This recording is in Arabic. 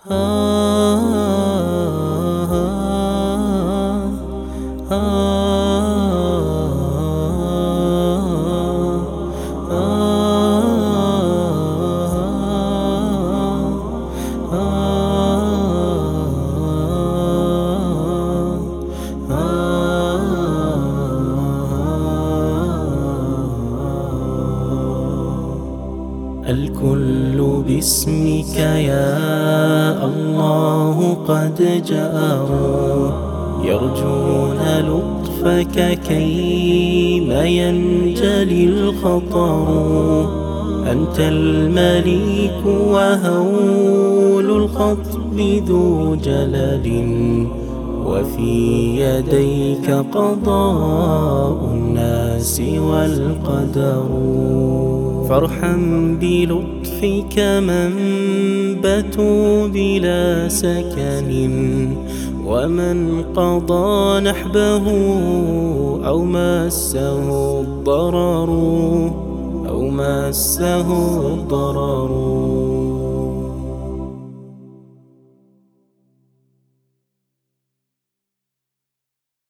الكل باسمك يا الله قد جاءوا يرجون لطفك كيما ينجلي الخطر. أنت المليك وهول الخطب ذو جلل، وفي يديك قضاء الناس والقدر. فارحم بلطفك من باتوا بلا سكن، ومن قضى نحبه أو مسه الضرر.